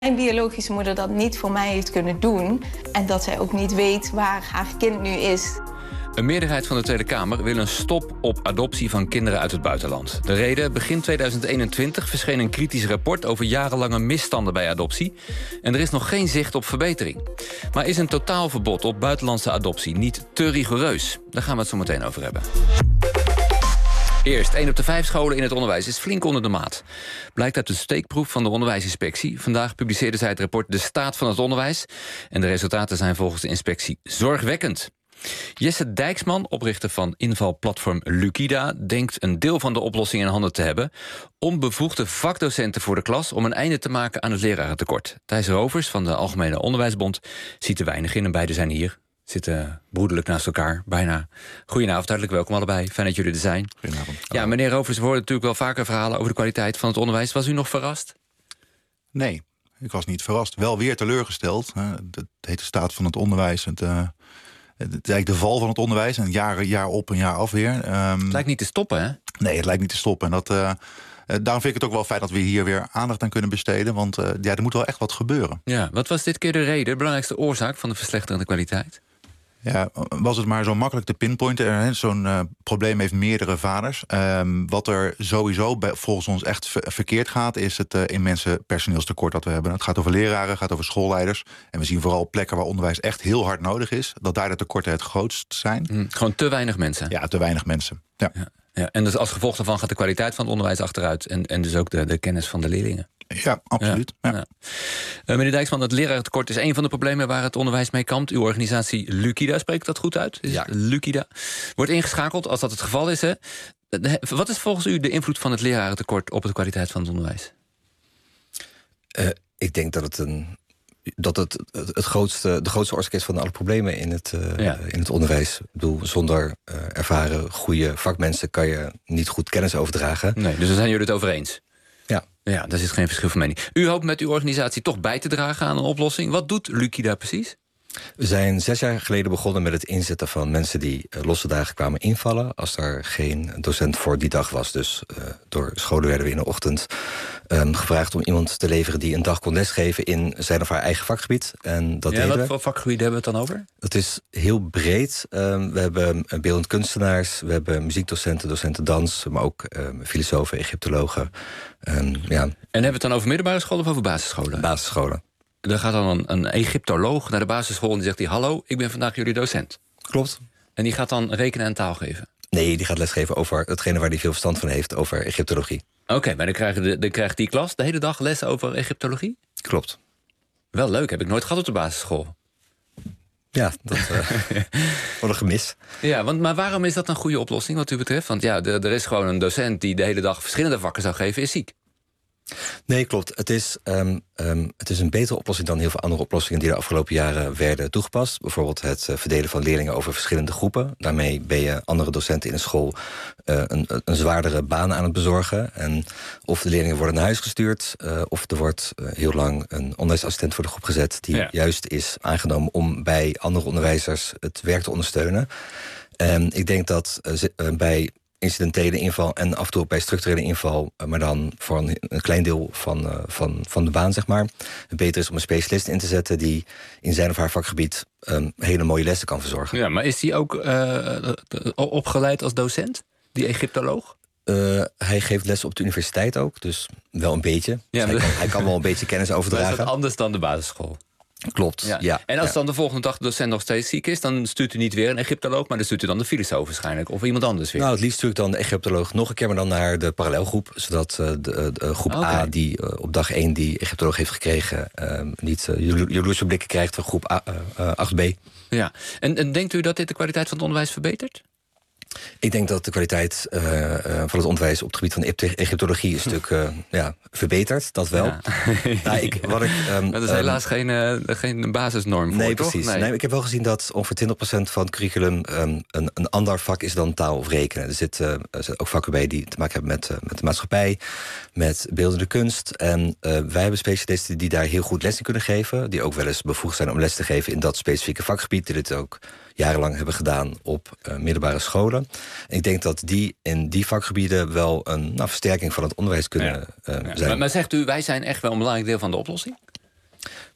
mijn biologische moeder dat niet voor mij heeft kunnen doen en dat zij ook niet weet waar haar kind nu is. Een meerderheid van de Tweede Kamer wil een stop op adoptie van kinderen uit het buitenland. De reden: begin 2021 verscheen een kritisch rapport over jarenlange misstanden bij adoptie. En er is nog geen zicht op verbetering. Maar is een totaalverbod op buitenlandse adoptie niet te rigoureus? Daar gaan we het zo meteen over hebben. Eerst, 1 op de 5 scholen in het onderwijs is flink onder de maat. Blijkt uit de steekproef van de onderwijsinspectie. Vandaag publiceerde zij het rapport De Staat van het Onderwijs. En de resultaten zijn volgens de inspectie zorgwekkend. Jesse Dijksman, oprichter van invalplatform Lucida, denkt een deel van de oplossing in handen te hebben: onbevoegde vakdocenten voor de klas om een einde te maken aan het lerarentekort. Thijs Rovers van de Algemene Onderwijsbond ziet er weinig in en beide zijn hier. Zitten broederlijk naast elkaar, bijna. Goedenavond, hartelijk welkom allebei. Fijn dat jullie er zijn. Goedenavond. Ja, meneer Rovers, we horen natuurlijk wel vaker verhalen over de kwaliteit van het onderwijs. Was u nog verrast? Nee, ik was niet verrast. Wel weer teleurgesteld. Het heet de staat van het onderwijs. Het is eigenlijk de val van het onderwijs. En jaar op en jaar af weer. Het lijkt niet te stoppen, hè? Nee, het lijkt niet te stoppen. En daarom vind ik het ook wel fijn dat we hier weer aandacht aan kunnen besteden. Want er moet wel echt wat gebeuren. Ja, wat was dit keer de reden, de belangrijkste oorzaak van de verslechterende kwaliteit? Ja, was het maar zo makkelijk te pinpointen. Zo'n probleem heeft meerdere vaders. Wat er sowieso volgens ons echt verkeerd gaat, is het immense personeelstekort dat we hebben. Het gaat over leraren, het gaat over schoolleiders. En we zien vooral plekken waar onderwijs echt heel hard nodig is, dat daar de tekorten het grootst zijn. Gewoon te weinig mensen. Ja, te weinig mensen. Ja. Ja, en dus als gevolg daarvan gaat de kwaliteit van het onderwijs achteruit. En dus ook de kennis van de leerlingen. Ja, absoluut. Ja. Meneer Dijksman, het lerarentekort is een van de problemen waar het onderwijs mee kampt. Uw organisatie Lucida, spreekt dat goed uit? Ja. Lucida. Wordt ingeschakeld als dat het geval is. Hè? Wat is volgens u de invloed van het lerarentekort op de kwaliteit van het onderwijs? Ik denk dat het de grootste oorzaak is van alle problemen in het onderwijs. Ik bedoel, zonder ervaren, goede vakmensen kan je niet goed kennis overdragen. Nee, dus daar zijn jullie het over eens? Ja. Ja, daar zit geen verschil van mening. U hoopt met uw organisatie toch bij te dragen aan een oplossing. Wat doet Lucida precies? We zijn 6 jaar geleden begonnen met het inzetten van mensen die losse dagen kwamen invallen als er geen docent voor die dag was. Dus door scholen werden we in de ochtend gevraagd om iemand te leveren die een dag kon lesgeven in zijn of haar eigen vakgebied. En dat deden we. Wat voor vakgebieden hebben we het dan over? Dat is heel breed. We hebben beeldend kunstenaars, we hebben muziekdocenten, docenten dans, maar ook filosofen, Egyptologen. En hebben we het dan over middelbare scholen of over basisscholen? Basisscholen. Er gaat dan een Egyptoloog naar de basisschool en die zegt: hallo, ik ben vandaag jullie docent. Klopt. En die gaat dan rekenen en taal geven? Nee, die gaat lesgeven over hetgene waar hij veel verstand van heeft, over Egyptologie. Oké, maar dan krijgt die klas de hele dag les over Egyptologie? Klopt. Wel leuk, heb ik nooit gehad op de basisschool. Ja, dat wordt een gemis. Ja, maar waarom is dat een goede oplossing wat u betreft? Want ja, er is gewoon een docent die de hele dag verschillende vakken zou geven, is ziek. Nee, klopt. Het is een betere oplossing dan heel veel andere oplossingen die de afgelopen jaren werden toegepast. Bijvoorbeeld het verdelen van leerlingen over verschillende groepen. Daarmee ben je andere docenten in een school een zwaardere baan aan het bezorgen. En of de leerlingen worden naar huis gestuurd, of er wordt heel lang een onderwijsassistent voor de groep gezet die juist is aangenomen om bij andere onderwijzers het werk te ondersteunen. Ik denk dat bij incidentele inval en af en toe ook bij structurele inval, maar dan voor een klein deel van de baan, zeg maar, het beter is om een specialist in te zetten die in zijn of haar vakgebied hele mooie lessen kan verzorgen. Ja, maar is die ook opgeleid als docent, die Egyptoloog? Hij geeft les op de universiteit ook, dus wel een beetje. Ja, dus hij kan wel een beetje kennis overdragen. Maar is dat anders dan de basisschool? Klopt, ja. En als dan de volgende dag de docent nog steeds ziek is, dan stuurt u niet weer een Egyptoloog, maar dan stuurt u dan de filosoof waarschijnlijk, of iemand anders weer? Nou, het liefst stuur ik dan de Egyptoloog nog een keer, maar dan naar de parallelgroep, zodat de groep A, die op dag 1 die Egyptoloog heeft gekregen, niet jaloerse blikken krijgt van groep 8B. Ja, en denkt u dat dit de kwaliteit van het onderwijs verbetert? Ik denk dat de kwaliteit van het onderwijs op het gebied van de Egyptologie een stuk verbetert. Dat wel. Ja. Dat is helaas geen basisnorm voor, toch? Precies. Nee, ik heb wel gezien dat ongeveer 20% van het curriculum een ander vak is dan taal of rekenen. Er zitten ook vakken bij die te maken hebben met de maatschappij, met beeldende kunst. En wij hebben specialisten die daar heel goed les in kunnen geven, die ook wel eens bevoegd zijn om les te geven in dat specifieke vakgebied, die dit ook jarenlang hebben gedaan op middelbare scholen. En ik denk dat die in die vakgebieden wel een versterking van het onderwijs kunnen zijn. Maar zegt u, wij zijn echt wel een belangrijk deel van de oplossing?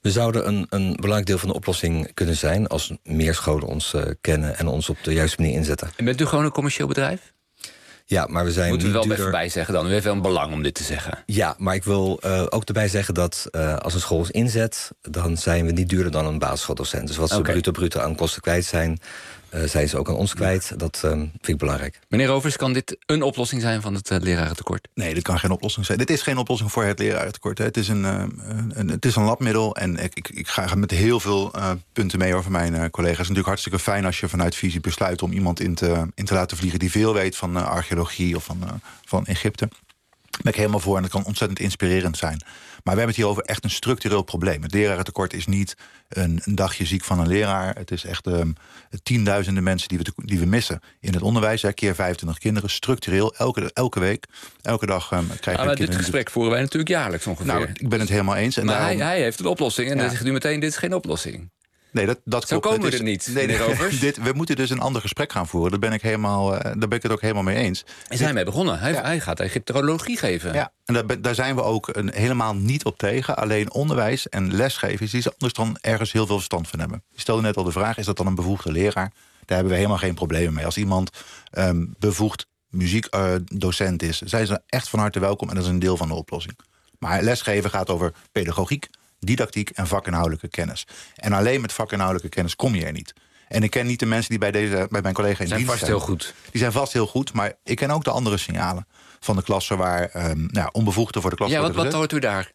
We zouden een belangrijk deel van de oplossing kunnen zijn als meer scholen ons kennen en ons op de juiste manier inzetten. En bent u gewoon een commercieel bedrijf? Ja, maar we zijn Moeten we niet wel duurder. even bij zeggen dan. U heeft wel een belang om dit te zeggen. Ja, maar ik wil ook erbij zeggen dat als een school ons inzet, dan zijn we niet duurder dan een basisschooldocent. Dus wat ze bruto aan kosten kwijt zijn ze ook aan ons kwijt. Dat vind ik belangrijk. Meneer Rovers, kan dit een oplossing zijn van het lerarentekort? Nee, dit kan geen oplossing zijn. Dit is geen oplossing voor het lerarentekort. Het is een labmiddel. En ik ga met heel veel punten mee over mijn collega's. Het is natuurlijk hartstikke fijn als je vanuit visie besluit om iemand in te laten vliegen die veel weet van archeologie of van Egypte. Daar ben ik helemaal voor en dat kan ontzettend inspirerend zijn. Maar we hebben het hier over echt een structureel probleem. Het lerarentekort is niet een dagje ziek van een leraar. Het is echt tienduizenden mensen die we missen in het onderwijs. Keer 25 kinderen, structureel, elke week. Elke dag krijgen we kinderen. Dit gesprek voeren wij natuurlijk jaarlijks ongeveer. Nou, ik ben het helemaal eens. En maar daarom... hij heeft een oplossing en dan zegt u meteen, dit is geen oplossing. Nee, dat Zo klopt. komen we er niet, meneer Rovers. We moeten dus een ander gesprek gaan voeren. Daar ben ik het ook helemaal mee eens. Is hij mee begonnen? Hij gaat Egyptologie geven. Ja, en daar zijn we ook helemaal niet op tegen. Alleen onderwijs en lesgeven is iets anders dan ergens heel veel verstand van hebben. Je stelde net al de vraag, is dat dan een bevoegde leraar? Daar hebben we helemaal geen problemen mee. Als iemand bevoegd muziekdocent is, zijn ze echt van harte welkom en dat is een deel van de oplossing. Maar lesgeven gaat over pedagogiek, didactiek en vakinhoudelijke kennis. En alleen met vakinhoudelijke kennis kom je er niet. En ik ken niet de mensen die bij mijn collega in dienst zijn. Zijn vast heel goed. Die zijn vast heel goed, maar ik ken ook de andere signalen van de klassen waar onbevoegden voor de klas worden gezet. Wat hoort u daar?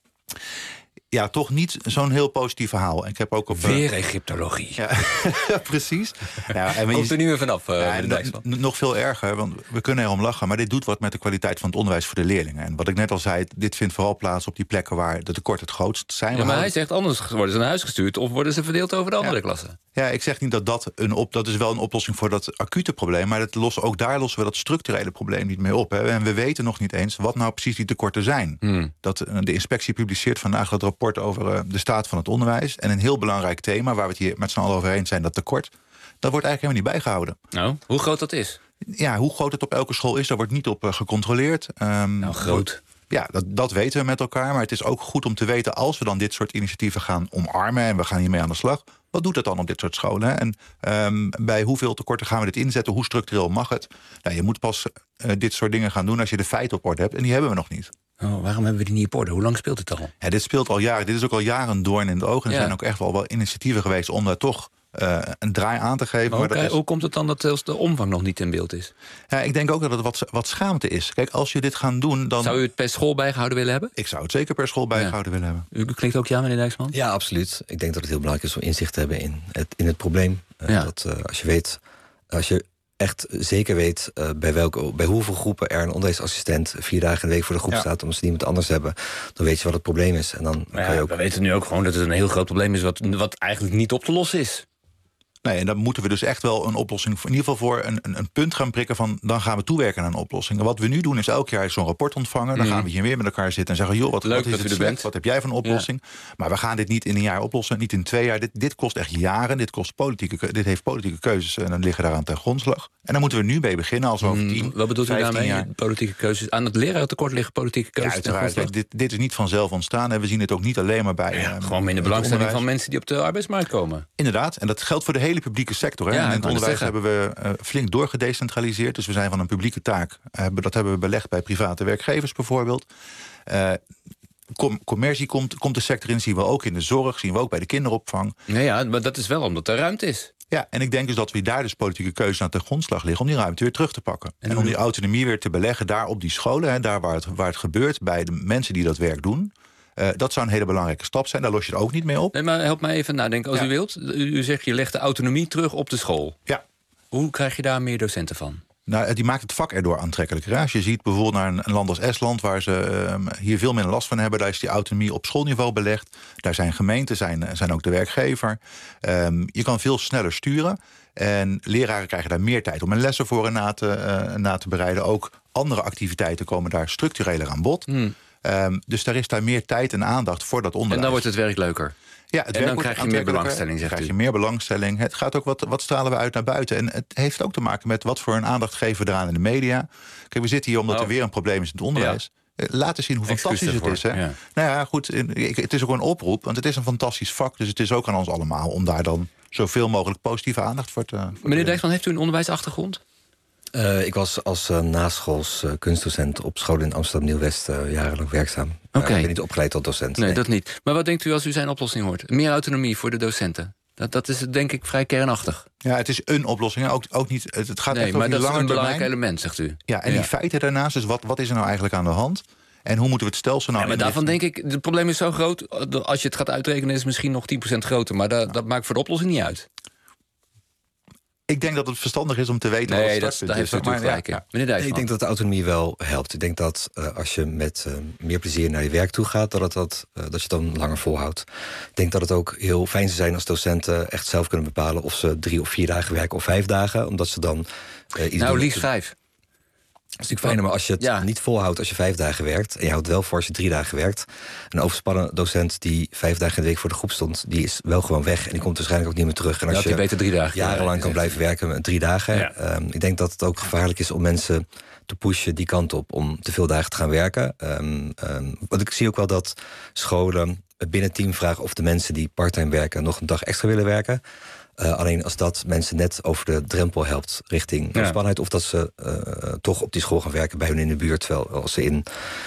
Ja, toch niet zo'n heel positief verhaal. Ik heb ook op weer Egyptologie. Ja, precies. Ja, en komt er niet meer vanaf, nog veel erger, want we kunnen erom lachen, maar dit doet wat met de kwaliteit van het onderwijs voor de leerlingen. En wat ik net al zei, dit vindt vooral plaats op die plekken waar de tekorten het grootst zijn. Ja, maar hij zegt anders worden ze naar huis gestuurd of worden ze verdeeld over de andere klassen. Ja, ik zeg niet dat is wel een oplossing voor dat acute probleem, maar ook daar lossen we dat structurele probleem niet mee op. Hè. En we weten nog niet eens wat nou precies die tekorten zijn. De inspectie publiceert vandaag dat rapport over de staat van het onderwijs. En een heel belangrijk thema, waar we het hier met z'n allen over eens zijn, dat tekort, dat wordt eigenlijk helemaal niet bijgehouden. Nou, hoe groot dat is? Ja, hoe groot het op elke school is, daar wordt niet op gecontroleerd. Groot. Ja, dat weten we met elkaar. Maar het is ook goed om te weten, als we dan dit soort initiatieven gaan omarmen en we gaan hiermee aan de slag, wat doet dat dan op dit soort scholen? En bij hoeveel tekorten gaan we dit inzetten? Hoe structureel mag het? Nou, je moet pas dit soort dingen gaan doen als je de feiten op orde hebt. En die hebben we nog niet. Oh, waarom hebben we die niet op orde? Hoe lang speelt het al? Ja, dit speelt al jaren. Dit is ook al jaren een doorn in de ogen. Er zijn ook echt wel initiatieven geweest om daar toch een draai aan te geven. Maar hoe komt het dan dat zelfs de omvang nog niet in beeld is? Ja, ik denk ook dat het wat schaamte is. Kijk, als je dit gaat doen, dan... Zou u het per school bijgehouden willen hebben? Ik zou het zeker per school bijgehouden willen hebben. U klinkt ook ja, meneer Dijksman? Ja, absoluut. Ik denk dat het heel belangrijk is om inzicht te hebben in het probleem. Dat als je echt zeker weet bij hoeveel groepen er een onderwijsassistent 4 dagen in de week voor de groep staat, omdat ze niemand anders hebben, dan weet je wat het probleem is. En dan kan je ook... We weten nu ook gewoon dat het een heel groot probleem is wat eigenlijk niet op te lossen is. Nee, en dan moeten we dus echt wel een oplossing, in ieder geval voor een punt gaan prikken van, dan gaan we toewerken naar een oplossing. En wat we nu doen is elk jaar zo'n rapport ontvangen. Dan gaan we hier weer met elkaar zitten en zeggen, joh, wat is het slecht? Wat heb jij van een oplossing? Ja. Maar we gaan dit niet in een jaar oplossen, niet in 2 jaar. Dit kost echt jaren, dit heeft politieke keuzes en dan liggen daaraan ten grondslag. En dan moeten we nu mee beginnen als we over 10, wat bedoelt u daarmee? Jaar. Politieke keuzes. Aan het lerarentekort liggen politieke keuzes. Ja, uiteraard. Dit is niet vanzelf ontstaan en we zien het ook niet alleen maar bij... gewoon minder belangstelling van mensen die op de arbeidsmarkt komen. Inderdaad, en dat geldt voor de hele publieke sector. Ja, in het onderwijs hebben we flink doorgedecentraliseerd. Dus we zijn van een publieke taak. Dat hebben we belegd bij private werkgevers bijvoorbeeld. Commercie komt de sector in, zien we ook in de zorg, zien we ook bij de kinderopvang. Ja, maar dat is wel omdat er ruimte is. Ja, en ik denk dus dat we daar dus politieke keuzes aan ten grondslag liggen om die ruimte weer terug te pakken. En om die autonomie weer te beleggen daar op die scholen, daar waar het gebeurt, bij de mensen die dat werk doen. Dat zou een hele belangrijke stap zijn. Daar los je het ook niet mee op. Nee, maar help mij even nadenken als u wilt. U zegt, je legt de autonomie terug op de school. Ja. Hoe krijg je daar meer docenten van? Nou, die maakt het vak erdoor aantrekkelijker. Als je ziet bijvoorbeeld naar een land als Estland, waar ze hier veel minder last van hebben, daar is die autonomie op schoolniveau belegd. Daar zijn gemeenten, zijn ook de werkgever. Je kan veel sneller sturen. En leraren krijgen daar meer tijd om een lessen voor na te bereiden. Ook andere activiteiten komen daar structureler aan bod. Dus daar is daar meer tijd en aandacht voor dat onderwijs. En dan wordt het werk leuker. Ja, en dan krijg je meer belangstelling, zegt u. Krijg je meer belangstelling. Het gaat ook wat stralen we uit naar buiten. En het heeft ook te maken met wat voor een aandacht geven we eraan in de media. Kijk, we zitten hier omdat er weer een probleem is in het onderwijs. Ja. laten zien hoe fantastisch het is. Hè? Ja. Nou ja, goed, het is ook een oproep, want het is een fantastisch vak. Dus het is ook aan ons allemaal om daar dan zoveel mogelijk positieve aandacht voor te... Meneer Dijkman, heeft u een onderwijsachtergrond? Ik was als naschools kunstdocent op school in Amsterdam-Nieuw-West jarenlang werkzaam. Oké. Ik ben niet opgeleid tot docent. Nee, dat niet. Maar wat denkt u als u zijn oplossing hoort? Meer autonomie voor de docenten. Dat is denk ik vrij kernachtig. Ja, het is een oplossing. Ook niet, het gaat Nee, echt maar over dat die is lange een belangrijk termijn. element, zegt u. Ja, en die feiten daarnaast, dus wat is er nou eigenlijk aan de hand? En hoe moeten we het stelsel nou Ja, maar daarvan denk ik, het probleem is zo groot. Als je het gaat uitrekenen, is het misschien nog 10% groter. Maar dat maakt voor de oplossing niet uit. Ik denk dat het verstandig is om te weten wat het Nee, startpunt daar heeft u is. natuurlijk gelijk in. Meneer Dijkman. Ik denk dat de autonomie wel helpt. Ik denk dat als je met meer plezier naar je werk toe gaat, dat je dan langer volhoudt. Ik denk dat het ook heel fijn zou zijn als docenten echt zelf kunnen bepalen of ze 3 of 4 dagen werken of 5 dagen. Omdat ze dan iets doen. liefst 5. Dat is natuurlijk fijner, maar als je het niet volhoudt als je 5 dagen werkt, en je houdt wel voor als je 3 dagen werkt. Een overspannen docent die 5 dagen in de week voor de groep stond, die is wel gewoon weg en die komt waarschijnlijk ook niet meer terug. En als je beter 3 dagen jarenlang kan blijven werken met 3 dagen. Ja. Ik denk dat het ook gevaarlijk is om mensen te pushen die kant op om te veel dagen te gaan werken. Want ik zie ook wel dat scholen binnen het team vragen of de mensen die parttime werken nog een dag extra willen werken. Alleen als dat mensen net over de drempel helpt richting spannheid, of dat ze toch op die school gaan werken bij hun in de buurt, terwijl als ze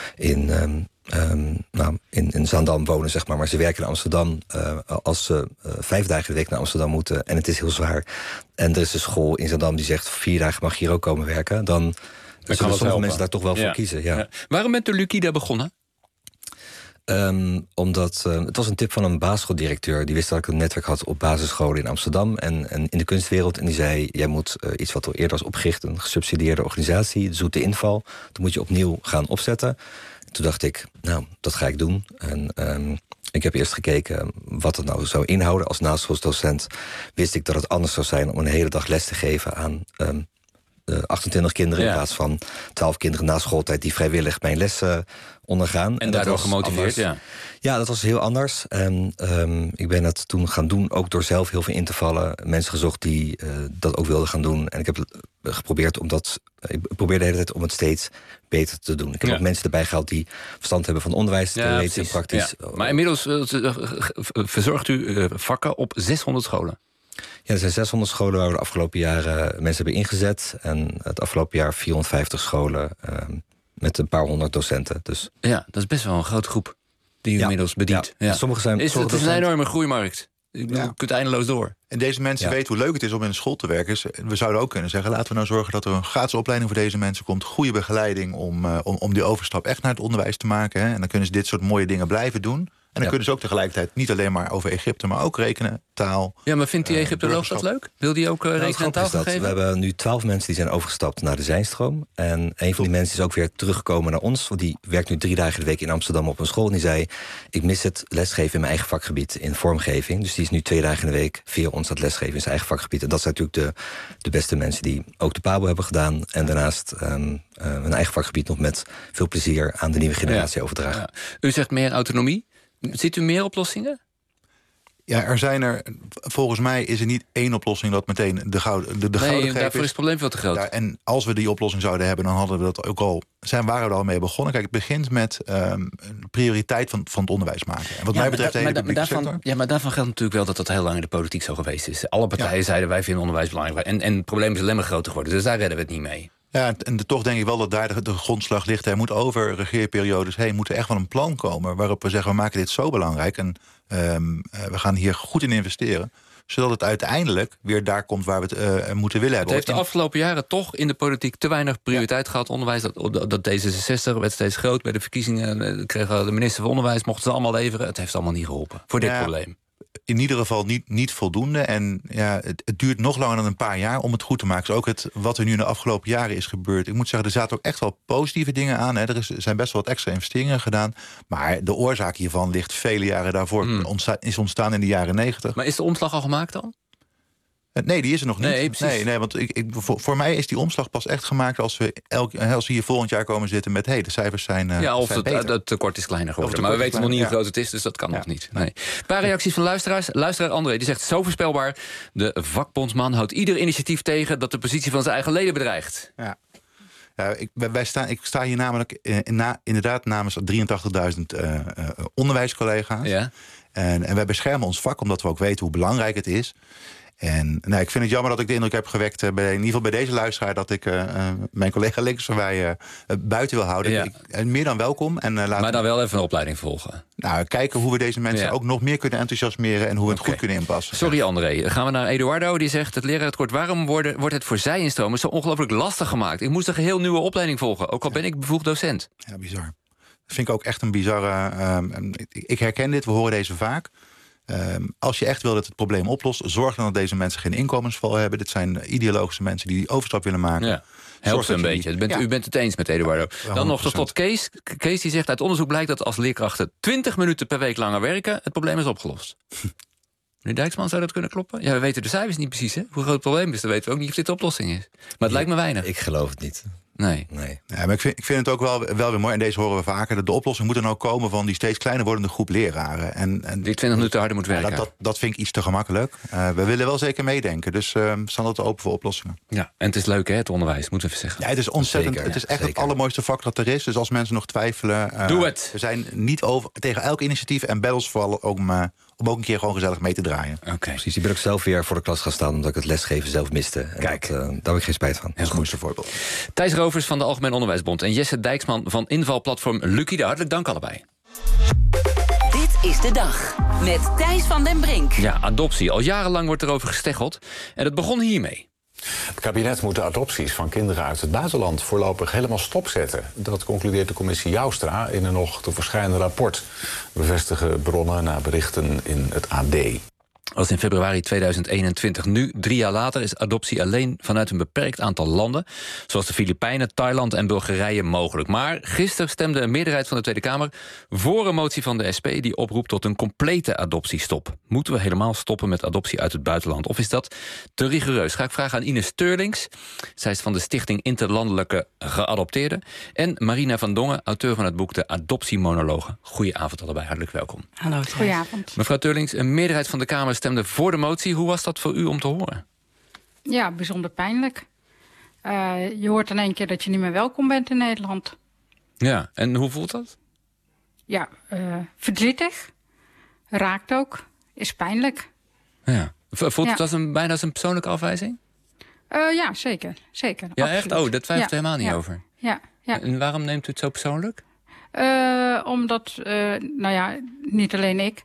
in Zaandam wonen, zeg maar ze werken in Amsterdam. Als ze 5 dagen de week naar Amsterdam moeten en het is heel zwaar, en er is een school in Zaandam die zegt 4 dagen mag je hier ook komen werken, dan zullen sommige mensen daar toch wel voor kiezen. Ja. Waarom bent u Lucida begonnen? Omdat het was een tip van een basisschooldirecteur. Die wist dat ik een netwerk had op basisscholen in Amsterdam en in de kunstwereld. En die zei, jij moet iets wat al eerder was opgericht, een gesubsidieerde organisatie, de Zoete Inval. Dat moet je opnieuw gaan opzetten. En toen dacht ik, nou, dat ga ik doen. En ik heb eerst gekeken wat het nou zou inhouden. Als naschoolsdocent wist ik dat het anders zou zijn om een hele dag les te geven aan 28 kinderen in plaats van 12 kinderen na schooltijd die vrijwillig mijn lessen ondergaan. En daardoor gemotiveerd, Ja, dat was heel anders. En ik ben het toen gaan doen, ook door zelf heel veel in te vallen. Mensen gezocht die dat ook wilden gaan doen. En ik heb geprobeerd ik probeer de hele tijd om het steeds beter te doen. Ik heb ook mensen erbij gehaald die verstand hebben van onderwijs, theoretisch en praktisch. Ja. Maar inmiddels verzorgt u vakken op 600 scholen. Ja, er zijn 600 scholen waar we de afgelopen jaren mensen hebben ingezet. En het afgelopen jaar 450 scholen met een paar honderd docenten. Dus. Ja, dat is best wel een grote groep die u inmiddels bedient. Ja. Het is een enorme groeimarkt. Je kunt eindeloos door. En deze mensen weten hoe leuk het is om in een school te werken. We zouden ook kunnen zeggen, laten we nou zorgen dat er een gratis opleiding voor deze mensen komt. Goede begeleiding om die overstap echt naar het onderwijs te maken. Hè. En dan kunnen ze dit soort mooie dingen blijven doen. En dan kunnen ze ook tegelijkertijd niet alleen maar over Egypte, maar ook rekenen, taal. Ja, maar vindt die Egyptoloog dat leuk? Wil die ook rekenen en taal gaan geven? We hebben nu 12 mensen die zijn overgestapt naar de Zijnstroom. En een van die mensen is ook weer teruggekomen naar ons. Want die werkt nu 3 dagen de week in Amsterdam op een school. En die zei, ik mis het lesgeven in mijn eigen vakgebied in vormgeving. Dus die is nu 2 dagen in de week via ons dat lesgeven in zijn eigen vakgebied. En dat zijn natuurlijk de beste mensen die ook de PABO hebben gedaan. En daarnaast hun eigen vakgebied nog met veel plezier aan de nieuwe generatie overdragen. Ja. U zegt meer autonomie. Ziet u meer oplossingen? Ja, volgens mij is er niet één oplossing dat meteen de gouden greep daarvoor is het probleem veel te groot. Ja, en als we die oplossing zouden hebben, dan hadden we dat ook waren we er al mee begonnen. Kijk, het begint met een prioriteit van het onderwijs maken. En wat mij betreft de hele publieke sector. Ja, maar daarvan geldt natuurlijk wel dat dat heel lang in de politiek zo geweest is. Alle partijen zeiden, wij vinden onderwijs belangrijk. En het probleem is alleen maar groter geworden. Dus daar redden we het niet mee. Ja, en toch denk ik wel dat daar de grondslag ligt. Er moet over regeerperiodes heen moet er echt wel een plan komen waarop we zeggen, we maken dit zo belangrijk en we gaan hier goed in investeren, zodat het uiteindelijk weer daar komt waar we het moeten willen hebben. Het heeft de afgelopen jaren toch in de politiek te weinig prioriteit gehad. Onderwijs, dat D66 werd steeds groot. Bij de verkiezingen kregen de minister van Onderwijs, mochten ze allemaal leveren. Het heeft allemaal niet geholpen voor dit probleem. In ieder geval niet voldoende. En ja, het duurt nog langer dan een paar jaar om het goed te maken. Dus ook wat er nu in de afgelopen jaren is gebeurd. Ik moet zeggen, er zaten ook echt wel positieve dingen aan. Hè. Er zijn best wel wat extra investeringen gedaan. Maar de oorzaak hiervan ligt vele jaren daarvoor. Is ontstaan in de jaren 90. Maar is de omslag al gemaakt dan? Nee, die is er nog niet. Nee, want voor mij is die omslag pas echt gemaakt als we hier volgend jaar komen zitten met de cijfers zijn of het tekort is kleiner geworden. Maar we weten nog niet hoe groot het is, dus dat kan nog niet. Nee. Een paar reacties van luisteraars. Luisteraar André, die zegt zo voorspelbaar. De vakbondsman houdt ieder initiatief tegen dat de positie van zijn eigen leden bedreigt. Ik sta hier namelijk inderdaad namens 83.000 onderwijscollega's. Ja. En wij beschermen ons vak omdat we ook weten hoe belangrijk het is. En ik vind het jammer dat ik de indruk heb gewekt, in ieder geval bij deze luisteraar, dat ik mijn collega links van mij buiten wil houden. Ja. Meer dan welkom. Maar dan wel even een opleiding volgen. Nou, kijken hoe we deze mensen ook nog meer kunnen enthousiasmeren en hoe we het goed kunnen inpassen. Sorry André, dan gaan we naar Eduardo. Die zegt, het lerarentekort, waarom wordt het voor zij-instromers zo ongelooflijk lastig gemaakt? Ik moest een geheel nieuwe opleiding volgen, ook al ben ik bevoegd docent. Ja, bizar. Dat vind ik ook echt een bizarre... ik herken dit, we horen deze vaak. Als je echt wil dat het probleem oplost, zorg dan dat deze mensen geen inkomensval hebben. Dit zijn ideologische mensen die overstap willen maken. Ja. Helpt een beetje. U bent het eens met Eduardo. Dan nog tot Kees. Kees die zegt, uit onderzoek blijkt dat als leerkrachten 20 minuten per week langer werken, het probleem is opgelost. Meneer Dijksman, zou dat kunnen kloppen? Ja, we weten de cijfers niet precies, hè? Hoe groot het probleem is, dan weten we ook niet of dit de oplossing is. Maar het lijkt me weinig. Ik geloof het niet. Nee. Ja, maar ik vind het ook wel weer mooi, en deze horen we vaker, de oplossing moet dan ook komen van die steeds kleiner wordende groep leraren. En die 20 minuten harder moet werken. Dat vind ik iets te gemakkelijk. We willen wel zeker meedenken, dus staan altijd open voor oplossingen. Ja, en het is leuk, hè, het onderwijs, moeten we even zeggen. Ja, het is ontzettend. Het is echt het allermooiste vak dat er is. Dus als mensen nog twijfelen, doe het. We zijn niet tegen elk initiatief en bel ons vooral om ook een keer gewoon gezellig mee te draaien. Precies, ik ben ook zelf weer voor de klas gaan staan omdat ik het lesgeven zelf miste. En kijk, daar heb ik geen spijt van. Dat is het mooiste voorbeeld. Thijs Rovers van de Algemeen Onderwijsbond en Jesse Dijksman van invalplatform Lucky. Hartelijk dank allebei. Dit is de dag met Thijs van den Brink. Ja, adoptie. Al jarenlang wordt erover gesteggeld. En het begon hiermee. Het kabinet moet de adopties van kinderen uit het buitenland voorlopig helemaal stopzetten. Dat concludeert de commissie Joustra in een nog te verschijnen rapport. Bevestigen bronnen na berichten in het AD. Dat was in februari 2021. Nu, 3 jaar later, is adoptie alleen vanuit een beperkt aantal landen, zoals de Filipijnen, Thailand en Bulgarije, mogelijk. Maar gisteren stemde een meerderheid van de Tweede Kamer voor een motie van de SP die oproept tot een complete adoptiestop. Moeten we helemaal stoppen met adoptie uit het buitenland? Of is dat te rigoureus? Ga ik vragen aan Ines Steurlings. Zij is van de Stichting Interlandelijke Geadopteerden. En Marina van Dongen, auteur van het boek De Adoptiemonologen. Goedenavond allebei, hartelijk welkom. Hallo. Goedenavond. Mevrouw Teurlings, een meerderheid van de Kamer stemde voor de motie. Hoe was dat voor u om te horen? Ja, bijzonder pijnlijk. Je hoort in één keer dat je niet meer welkom bent in Nederland. Ja, en hoe voelt dat? Ja, verdrietig. Raakt ook. Is pijnlijk. Ja. Voelt het als bijna als een persoonlijke afwijzing? Ja, zeker. Zeker. Ja, absoluut. echt? Oh, dat twijfelt helemaal niet over. Ja. En waarom neemt u het zo persoonlijk? Omdat, niet alleen ik.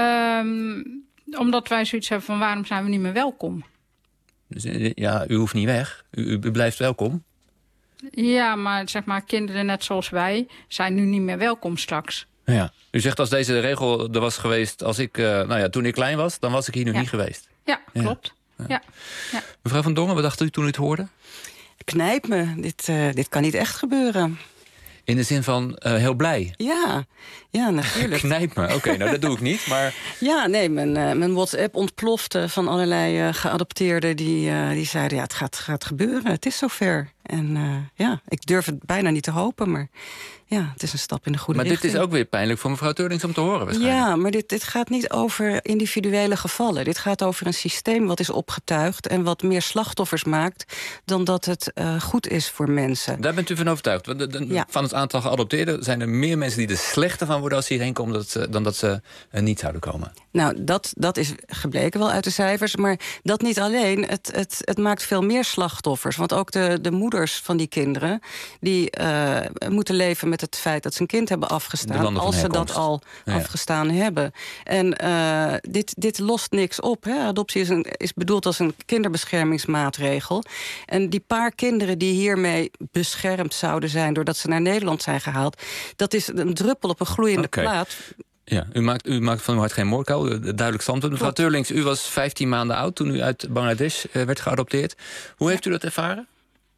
Omdat wij zoiets hebben van waarom zijn we niet meer welkom? Dus, ja, u hoeft niet weg. U blijft welkom. Ja, maar zeg maar kinderen net zoals wij zijn nu niet meer welkom straks. Ja. U zegt als deze regel er was geweest als ik, toen ik klein was, dan was ik hier nu niet geweest. Ja, klopt. Ja. Mevrouw van Dongen, wat dacht u toen u het hoorde? Knijp me, dit kan niet echt gebeuren. In de zin van heel blij? Ja, natuurlijk. Knijp me, oké, nou dat doe ik niet, maar... Ja, nee, mijn WhatsApp ontplofte van allerlei geadopteerden die zeiden, ja, het gaat gebeuren, het is zover. En ik durf het bijna niet te hopen, maar ja, het is een stap in de goede richting. Maar dit is ook weer pijnlijk voor mevrouw Teurlings om te horen waarschijnlijk. Ja, maar dit gaat niet over individuele gevallen. Dit gaat over een systeem wat is opgetuigd en wat meer slachtoffers maakt dan dat het goed is voor mensen. Daar bent u van overtuigd? Van het aantal geadopteerden zijn er meer mensen die er slechter van worden als ze hierheen komen dan dat ze niet zouden komen. Nou, dat is gebleken wel uit de cijfers, maar dat niet alleen. Het maakt veel meer slachtoffers. Want ook de moeders van die kinderen die moeten leven met het feit dat ze een kind hebben afgestaan, als ze dat al afgestaan hebben. En dit lost niks op. Hè. Adoptie is bedoeld als een kinderbeschermingsmaatregel. En die paar kinderen die hiermee beschermd zouden zijn doordat ze naar Nederland zijn gehaald, dat is een druppel op een gloeiende plaat. Ja, u maakt van uw hart geen moordkuil, duidelijk standpunt. Mevrouw Teurlings, u was 15 maanden oud toen u uit Bangladesh werd geadopteerd. Hoe heeft u dat ervaren?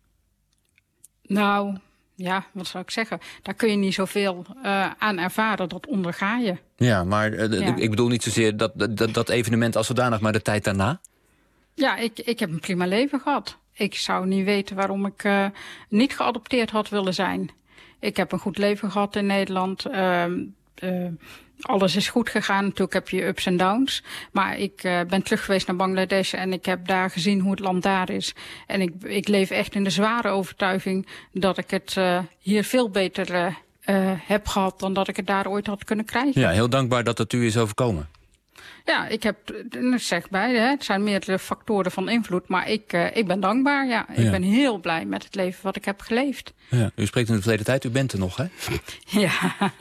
Nou, ja, wat zou ik zeggen? Daar kun je niet zoveel aan ervaren, dat onderga je. Ja, maar ik bedoel niet zozeer dat evenement als zodanig, maar de tijd daarna? Ja, ik heb een prima leven gehad. Ik zou niet weten waarom ik niet geadopteerd had willen zijn. Ik heb een goed leven gehad in Nederland. alles is goed gegaan. Natuurlijk heb je ups en downs. Maar ik ben terug geweest naar Bangladesh en ik heb daar gezien hoe het land daar is. En ik leef echt in de zware overtuiging dat ik het hier veel beter heb gehad dan dat ik het daar ooit had kunnen krijgen. Ja, heel dankbaar dat het u is overkomen. Ja, ik zeg bij, het zijn meerdere factoren van invloed, maar ik ben dankbaar. Ja. Ik ben heel blij met het leven wat ik heb geleefd. Ja, u spreekt in de verleden tijd, u bent er nog, hè? Ja.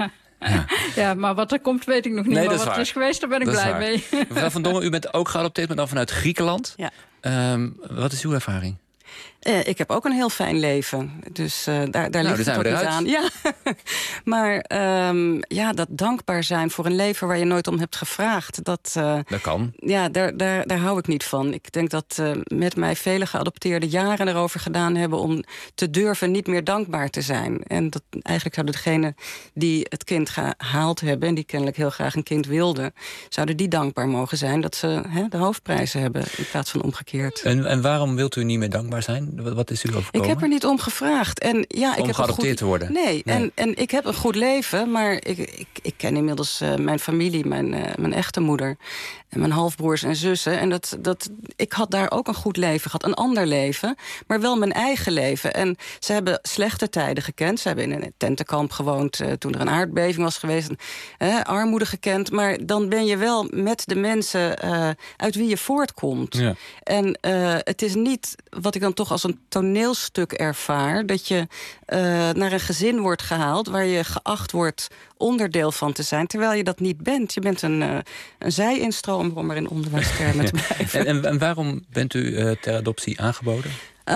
Ja, maar wat er komt weet ik nog niet. Nee, maar wat er is geweest, daar ben ik blij mee. Mevrouw Van Dongen, u bent ook geadopteerd, maar dan vanuit Griekenland. Ja. Wat is uw ervaring? Ik heb ook een heel fijn leven. Dus daar ligt het ook niet aan. Ja. Maar dat dankbaar zijn voor een leven waar je nooit om hebt gevraagd. Dat kan. Ja, daar hou ik niet van. Ik denk dat met mij vele geadopteerden jaren erover gedaan hebben om te durven niet meer dankbaar te zijn. En dat eigenlijk zouden degenen die het kind gehaald hebben en die kennelijk heel graag een kind wilden, zouden die dankbaar mogen zijn dat ze de hoofdprijzen hebben in plaats van omgekeerd. En waarom wilt u niet meer dankbaar zijn? Wat is u overkomen? Ik heb er niet om gevraagd. En, ja, om geadopteerd te worden? Nee. En ik heb een goed leven, maar ik ken inmiddels mijn familie, mijn echte moeder en mijn halfbroers en zussen. En ik had daar ook een goed leven gehad, een ander leven, maar wel mijn eigen leven. En ze hebben slechte tijden gekend. Ze hebben in een tentenkamp gewoond toen er een aardbeving was geweest. Armoede gekend. Maar dan ben je wel met de mensen uit wie je voortkomt. Ja. En het is niet wat ik dan toch als een toneelstuk ervaar, dat je naar een gezin wordt gehaald waar je geacht wordt onderdeel van te zijn, terwijl je dat niet bent. Je bent een zij-instroom, om maar in onderwijstermen te blijven. En waarom bent u ter adoptie aangeboden?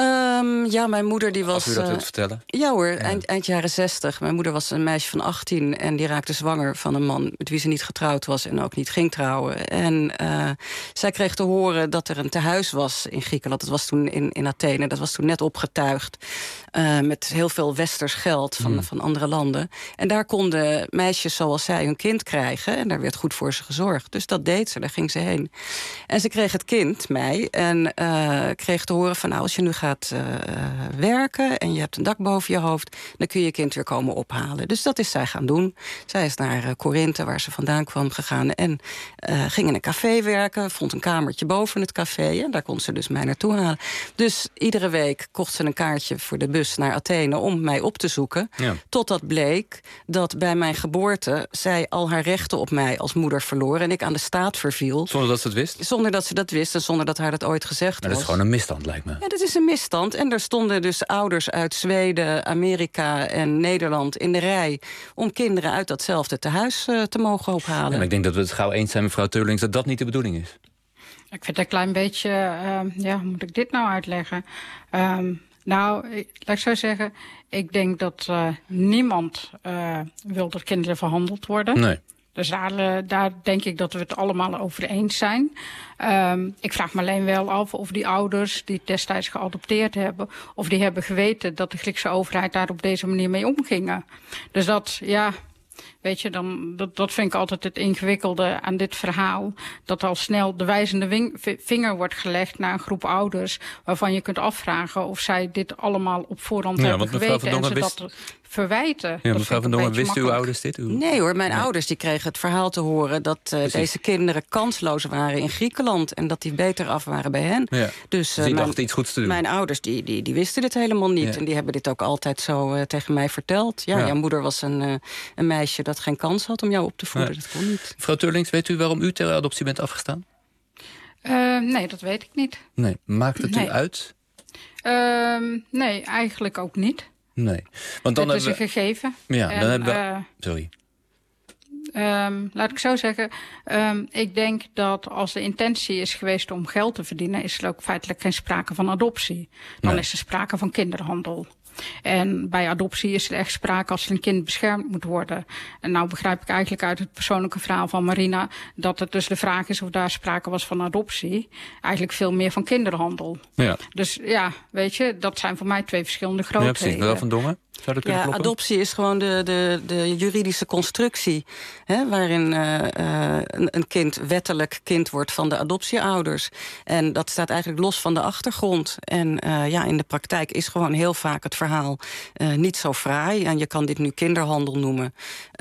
Mijn moeder die was... Als u dat wilt vertellen. Ja hoor, eind jaren 60. Mijn moeder was een meisje van 18 en die raakte zwanger van een man met wie ze niet getrouwd was en ook niet ging trouwen. En zij kreeg te horen dat er een tehuis was in Griekenland. Dat was toen in Athene, dat was toen net opgetuigd. Met heel veel westers geld van andere landen. En daar konden meisjes zoals zij hun kind krijgen. En daar werd goed voor ze gezorgd. Dus dat deed ze, daar ging ze heen. En ze kreeg het kind, mij. En kreeg te horen van, nou, als je nu gaat werken en je hebt een dak boven je hoofd, dan kun je je kind weer komen ophalen. Dus dat is zij gaan doen. Zij is naar Korinthe, waar ze vandaan kwam, gegaan. En ging in een café werken. Vond een kamertje boven het café. En daar kon ze dus mij naartoe halen. Dus iedere week kocht ze een kaartje voor de bus naar Athene om mij op te zoeken. Ja. Totdat bleek dat bij mijn geboorte zij al haar rechten op mij als moeder verloor en ik aan de staat verviel. Zonder dat ze het wist? Zonder dat ze dat wist en zonder dat haar dat ooit gezegd was. Dat is gewoon een misstand, lijkt me. Ja, dat is een misstand. En er stonden dus ouders uit Zweden, Amerika en Nederland in de rij om kinderen uit datzelfde tehuis te mogen ophalen. Ja, maar ik denk dat we het gauw eens zijn, mevrouw Teurlings, dat dat niet de bedoeling is. Ik vind een klein beetje, hoe moet ik dit nou uitleggen? Laat ik zo zeggen, ik denk dat niemand wil dat kinderen verhandeld worden. Nee. Dus daar denk ik dat we het allemaal over eens zijn. Ik vraag me alleen wel af of die ouders die destijds geadopteerd hebben, of die hebben geweten dat de Griekse overheid daar op deze manier mee omgingen. Dus dat, weet je, dat vind ik altijd het ingewikkelde aan dit verhaal. Dat al snel de wijzende vinger wordt gelegd naar een groep ouders, waarvan je kunt afvragen of zij dit allemaal op voorhand hebben geweten en ze dat verwijten. Ja, mevrouw Van Dongen, wisten uw ouders dit? Nee hoor, mijn ouders die kregen het verhaal te horen dat deze kinderen kansloos waren in Griekenland en dat die beter af waren bij hen. Ja. Dus die dachten iets goeds te doen. Mijn ouders die wisten dit helemaal niet en die hebben dit ook altijd zo tegen mij verteld. Ja, jouw moeder was een meisje dat geen kans had om jou op te voeden. Dat kon niet. Mevrouw Teurlings, weet u waarom u ter adoptie bent afgestaan? Nee, dat weet ik niet. Nee, maakt het u uit? Nee, eigenlijk ook niet. Nee. Want dan het is een gegeven. Ja, dan hebben we... Sorry. Laat ik zo zeggen. Ik denk dat als de intentie is geweest om geld te verdienen, is er ook feitelijk geen sprake van adoptie. Dan is er sprake van kinderhandel. En bij adoptie is er echt sprake als er een kind beschermd moet worden. En nou begrijp ik eigenlijk uit het persoonlijke verhaal van Marina dat het dus de vraag is of daar sprake was van adoptie. Eigenlijk veel meer van kinderhandel. Ja. Dus ja, weet je, dat zijn voor mij twee verschillende grootheden. Ja, precies. Mevrouw Van Dongen? Zou dat kunnen kloppen? Adoptie is gewoon de juridische constructie, waarin een kind wettelijk kind wordt van de adoptieouders. En dat staat eigenlijk los van de achtergrond. En in de praktijk is gewoon heel vaak het verhaal niet zo fraai. En je kan dit nu kinderhandel noemen.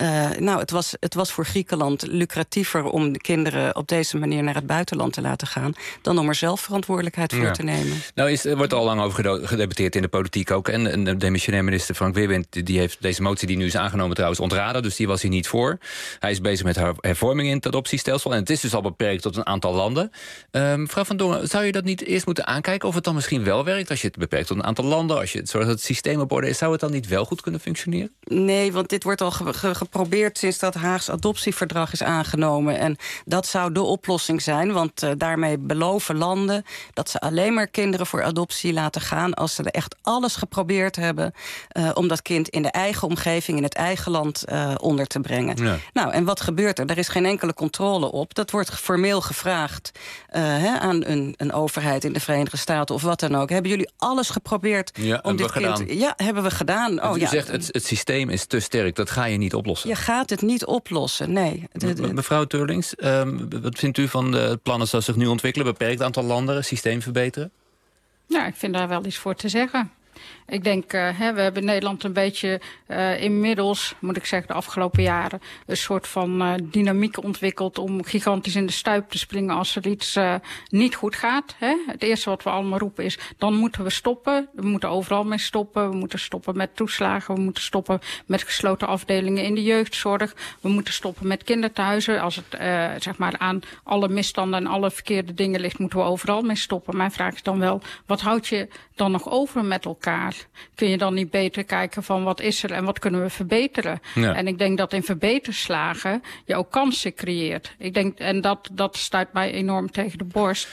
Het was voor Griekenland lucratiever om de kinderen op deze manier naar het buitenland te laten gaan, dan om er zelf verantwoordelijkheid voor te nemen. Nou, er wordt al lang over gedebatteerd in de politiek ook. En de demissionair minister Frank Weerwind, die heeft deze motie die nu is aangenomen trouwens ontraden. Dus die was hier niet voor. Hij is bezig met hervorming in het adoptiestelsel. En het is dus al beperkt tot een aantal landen. Mevrouw Van Dongen, zou je dat niet eerst moeten aankijken of het dan misschien wel werkt? Als je het beperkt tot een aantal landen, als je het zorgt dat het systeem op orde is, zou het dan niet wel goed kunnen functioneren? Nee, want dit wordt al geprobeerd sinds dat Haags adoptieverdrag is aangenomen. En dat zou de oplossing zijn, want daarmee beloven landen dat ze alleen maar kinderen voor adoptie laten gaan als ze er echt alles geprobeerd hebben om dat kind in de eigen omgeving, in het eigen land onder te brengen. Ja. Nou, en wat gebeurt er? Er is geen enkele controle op. Dat wordt formeel gevraagd aan een overheid in de Verenigde Staten of wat dan ook. Hebben jullie alles geprobeerd om dit kind... Gedaan. Ja, hebben we gedaan. U zegt het systeem is te sterk, dat ga je niet oplossen. Je gaat het niet oplossen, nee. Mevrouw Teurlings, wat vindt u van de plannen zoals zich nu ontwikkelen? Beperkt aantal landen, het systeem verbeteren? Ja, ik vind daar wel iets voor te zeggen. Ik denk, we hebben in Nederland een beetje inmiddels, moet ik zeggen, de afgelopen jaren een soort van dynamiek ontwikkeld om gigantisch in de stuip te springen als er iets niet goed gaat. Het eerste wat we allemaal roepen is, dan moeten we stoppen. We moeten overal mee stoppen. We moeten stoppen met toeslagen. We moeten stoppen met gesloten afdelingen in de jeugdzorg. We moeten stoppen met kinderthuizen. Als het zeg maar aan alle misstanden en alle verkeerde dingen ligt, moeten we overal mee stoppen. Mijn vraag is dan wel, wat houd je dan nog over met elkaar? Kun je dan niet beter kijken van wat is er en wat kunnen we verbeteren? Ja. En ik denk dat in verbeterslagen je ook kansen creëert. Ik denk, en dat stuit mij enorm tegen de borst.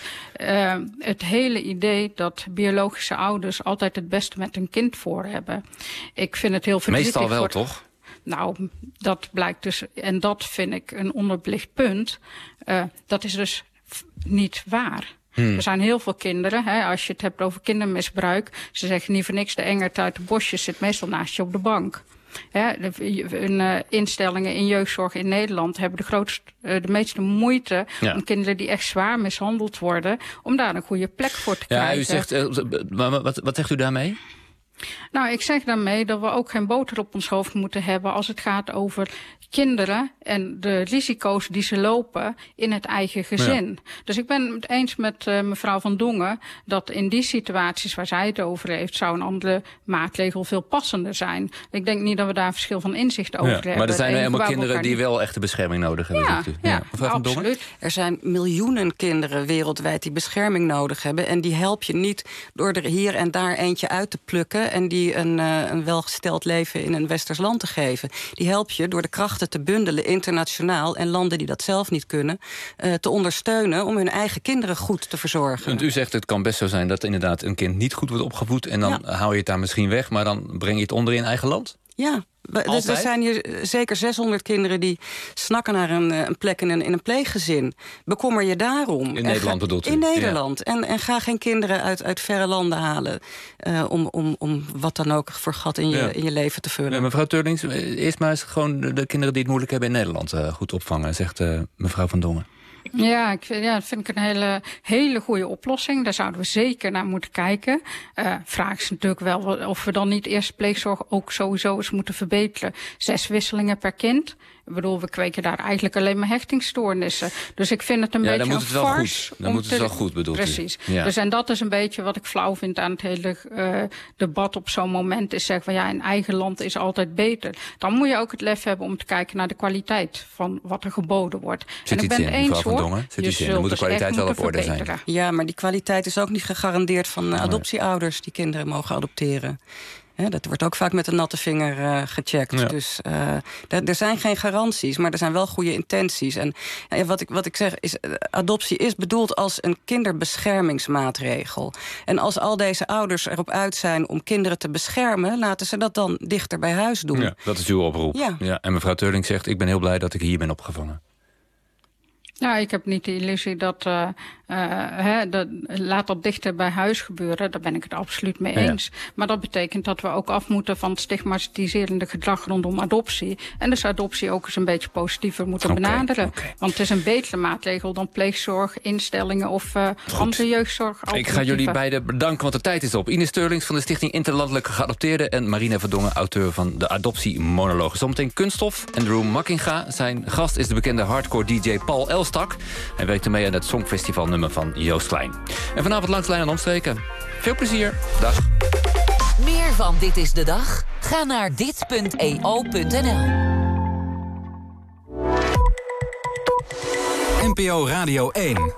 Het hele idee dat biologische ouders altijd het beste met een kind voor hebben. Ik vind het heel verdrietig. Meestal wel, toch? Nou, dat blijkt dus, en dat vind ik een onderbelicht punt. Dat is dus niet waar. Er zijn heel veel kinderen, als je het hebt over kindermisbruik. Ze zeggen niet voor niks, de engert uit de bosjes zit meestal naast je op de bank. Instellingen in jeugdzorg in Nederland hebben de meeste moeite om kinderen die echt zwaar mishandeld worden, om daar een goede plek voor te krijgen. Ja, u zegt, wat zegt u daarmee? Nou, ik zeg daarmee dat we ook geen boter op ons hoofd moeten hebben als het gaat over kinderen en de risico's die ze lopen in het eigen gezin. Ja. Dus ik ben het eens met mevrouw Van Dongen dat in die situaties waar zij het over heeft, zou een andere maatregel veel passender zijn. Ik denk niet dat we daar een verschil van inzicht over hebben. Maar er zijn helemaal kinderen die wel echte bescherming nodig hebben. Ja, absoluut. Er zijn miljoenen kinderen wereldwijd die bescherming nodig hebben en die help je niet door er hier en daar eentje uit te plukken en die een welgesteld leven in een westers land te geven. Die help je door de krachten te bundelen internationaal en landen die dat zelf niet kunnen te ondersteunen om hun eigen kinderen goed te verzorgen. Want u zegt het kan best zo zijn dat inderdaad een kind niet goed wordt opgevoed en dan hou je het daar misschien weg, maar dan breng je het onder in eigen land? Ja. Dus er zijn hier zeker 600 kinderen die snakken naar een plek in een pleeggezin. Bekommer je daarom. In Nederland bedoelt u? In Nederland. Ja. En ga geen kinderen uit verre landen halen om wat dan ook voor gat in je leven te vullen. Mevrouw Teurlings, eerst maar eens gewoon de kinderen die het moeilijk hebben in Nederland goed opvangen, zegt mevrouw Van Dongen. Ja, dat vind ik een hele goede oplossing. Daar zouden we zeker naar moeten kijken. Vraag is natuurlijk wel of we dan niet eerst pleegzorg ook sowieso eens moeten verbeteren. 6 wisselingen per kind. Ik bedoel, we kweken daar eigenlijk alleen maar hechtingsstoornissen. Dus ik vind het een beetje een farce. Dan moet het wel goed, bedoelt u. Precies. Ja. Dus en dat is een beetje wat ik flauw vind aan het hele debat op zo'n moment. Is zeggen van in eigen land is altijd beter. Dan moet je ook het lef hebben om te kijken naar de kwaliteit van wat er geboden wordt. Zit en ik ben het eens hoor. Dan moet de kwaliteit wel op orde zijn. Ja, maar die kwaliteit is ook niet gegarandeerd van adoptieouders die kinderen mogen adopteren. Dat wordt ook vaak met een natte vinger gecheckt. Ja. Dus er zijn geen garanties, maar er zijn wel goede intenties. En wat ik zeg is, adoptie is bedoeld als een kinderbeschermingsmaatregel. En als al deze ouders erop uit zijn om kinderen te beschermen, laten ze dat dan dichter bij huis doen. Ja, dat is uw oproep. Ja. En mevrouw Teurling zegt, ik ben heel blij dat ik hier ben opgevangen. Ja, ik heb niet de illusie dat laat dat dichter bij huis gebeuren. Daar ben ik het absoluut mee eens. Maar dat betekent dat we ook af moeten van het stigmatiserende gedrag rondom adoptie. En dus adoptie ook eens een beetje positiever moeten benaderen. Want het is een betere maatregel dan pleegzorg, instellingen of andere jeugdzorg. Ik ga jullie beiden bedanken, want de tijd is op. Ines Steurlings van de Stichting Interlandelijke Geadopteerden en Marina Verdongen, auteur van de Adoptiemonoloog. Zometeen Kunststof. Andrew Mackinga. Zijn gast is de bekende hardcore DJ Paul Elstak. Hij werkte mee aan het Songfestivalnummer van Joost Klein. En vanavond langs Lijn en Omstreken. Veel plezier. Dag. Meer van Dit is de Dag? Ga naar dit.eo.nl. NPO Radio 1.